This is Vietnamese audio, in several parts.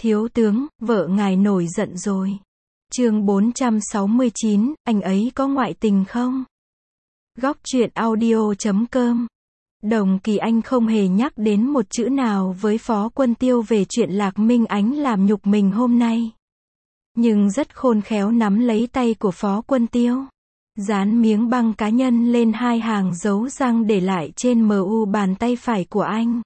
Thiếu tướng, vợ ngài nổi giận rồi. Chương 469, anh ấy có ngoại tình không? Góc truyện audio.com. Đồng Kỳ Anh không hề nhắc đến một chữ nào với Phó Quân Tiêu về chuyện Lạc Minh Ánh làm nhục mình hôm nay. Nhưng rất khôn khéo nắm lấy tay của Phó Quân Tiêu, dán miếng băng cá nhân lên hai hàng dấu răng để lại trên mu bàn tay phải của anh.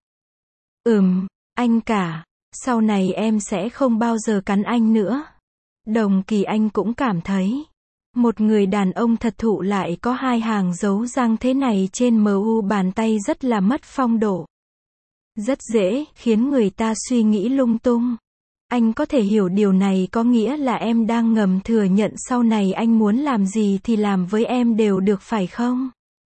Anh cả, sau này em sẽ không bao giờ cắn anh nữa. Đồng Kỳ Anh cũng cảm thấy, một người đàn ông thật thụ lại có hai hàng dấu răng thế này trên mu bàn tay rất là mất phong độ. Rất dễ khiến người ta suy nghĩ lung tung. Anh có thể hiểu điều này có nghĩa là em đang ngầm thừa nhận sau này anh muốn làm gì thì làm với em đều được phải không?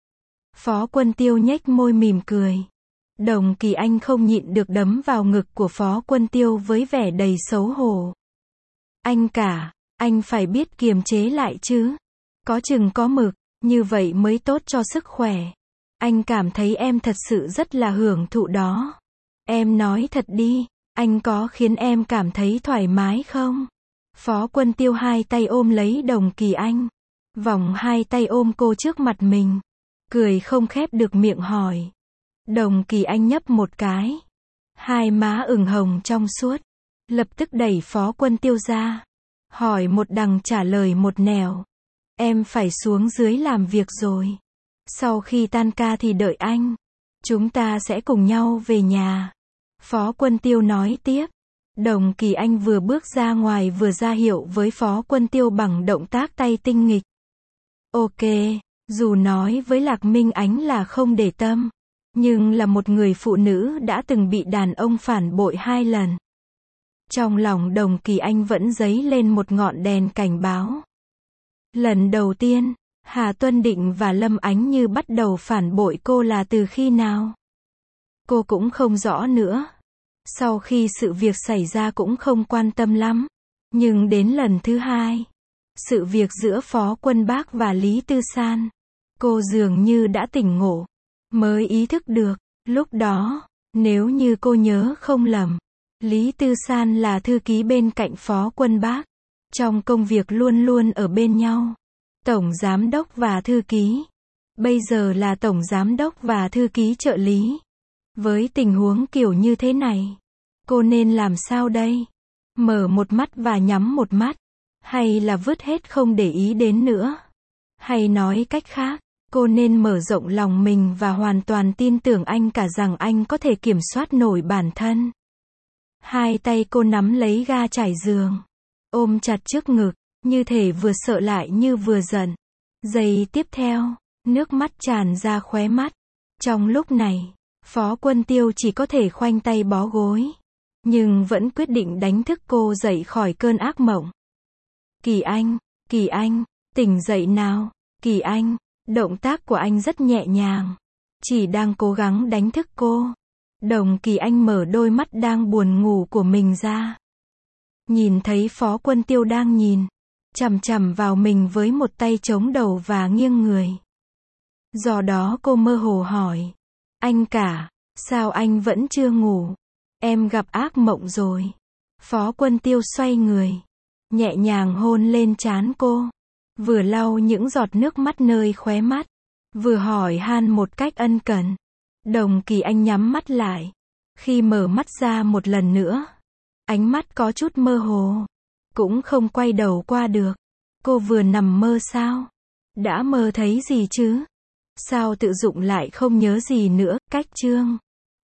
Phó Quân Tiêu nhếch môi mỉm cười. Đồng Kỳ Anh không nhịn được đấm vào ngực của Phó Quân Tiêu với vẻ đầy xấu hổ. Anh cả, anh phải biết kiềm chế lại chứ. Có chừng có mực, như vậy mới tốt cho sức khỏe. Anh cảm thấy em thật sự rất là hưởng thụ đó. Em nói thật đi, anh có khiến em cảm thấy thoải mái không? Phó Quân Tiêu hai tay ôm lấy Đồng Kỳ Anh, vòng hai tay ôm cô trước mặt mình, cười không khép được miệng hỏi. Đồng Kỳ Anh nhấp một cái, hai má ửng hồng trong suốt, lập tức đẩy Phó Quân Tiêu ra, hỏi một đằng trả lời một nẻo. Em phải xuống dưới làm việc rồi. Sau khi tan ca thì đợi anh. Chúng ta sẽ cùng nhau về nhà. Phó Quân Tiêu nói tiếp. Đồng Kỳ Anh vừa bước ra ngoài vừa ra hiệu với Phó Quân Tiêu bằng động tác tay tinh nghịch. Ok, dù nói với Lạc Minh Ánh là không để tâm, nhưng là một người phụ nữ đã từng bị đàn ông phản bội 2 lần. Trong lòng Đồng Kỳ Anh vẫn dấy lên một ngọn đèn cảnh báo. Lần đầu tiên, Hà Tuân Định và Lâm Ánh Như bắt đầu phản bội cô là từ khi nào? Cô cũng không rõ nữa. Sau khi sự việc xảy ra cũng không quan tâm lắm. Nhưng đến lần thứ 2, sự việc giữa Phó Quân Bác và Lý Tư San, cô dường như đã tỉnh ngộ, mới ý thức được. Lúc đó, nếu như cô nhớ không lầm, Lý Tư San là thư ký bên cạnh Phó Quân Bác. Trong công việc luôn luôn ở bên nhau. Tổng giám đốc và thư ký. Bây giờ là tổng giám đốc và thư ký trợ lý. Với tình huống kiểu như thế này, cô nên làm sao đây? Mở một mắt và nhắm một mắt? Hay là vứt hết không để ý đến nữa? Hay nói cách khác, cô nên mở rộng lòng mình và hoàn toàn tin tưởng anh cả rằng anh có thể kiểm soát nổi bản thân. Hai tay cô nắm lấy ga trải giường, ôm chặt trước ngực, như thể vừa sợ lại như vừa giận. Giây tiếp theo, nước mắt tràn ra khóe mắt. Trong lúc này, Phó Quân Tiêu chỉ có thể khoanh tay bó gối, nhưng vẫn quyết định đánh thức cô dậy khỏi cơn ác mộng. Kỳ Anh, tỉnh dậy nào. Kỳ Anh, động tác của anh rất nhẹ nhàng, chỉ đang cố gắng đánh thức cô. Đồng Kỳ Anh mở đôi mắt đang buồn ngủ của mình ra. Nhìn thấy Phó Quân Tiêu đang nhìn chằm chằm vào mình với một tay chống đầu và nghiêng người. Do đó cô mơ hồ hỏi. Anh cả, sao anh vẫn chưa ngủ? Em gặp ác mộng rồi. Phó Quân Tiêu xoay người, nhẹ nhàng hôn lên trán cô, vừa lau những giọt nước mắt nơi khóe mắt, vừa hỏi han một cách ân cần. Đồng Kỳ Anh nhắm mắt lại. Khi mở mắt ra một lần nữa, ánh mắt có chút mơ hồ, cũng không quay đầu qua được. Cô vừa nằm mơ sao? Đã mơ thấy gì chứ? Sao tự dụng lại không nhớ gì nữa? Cách chương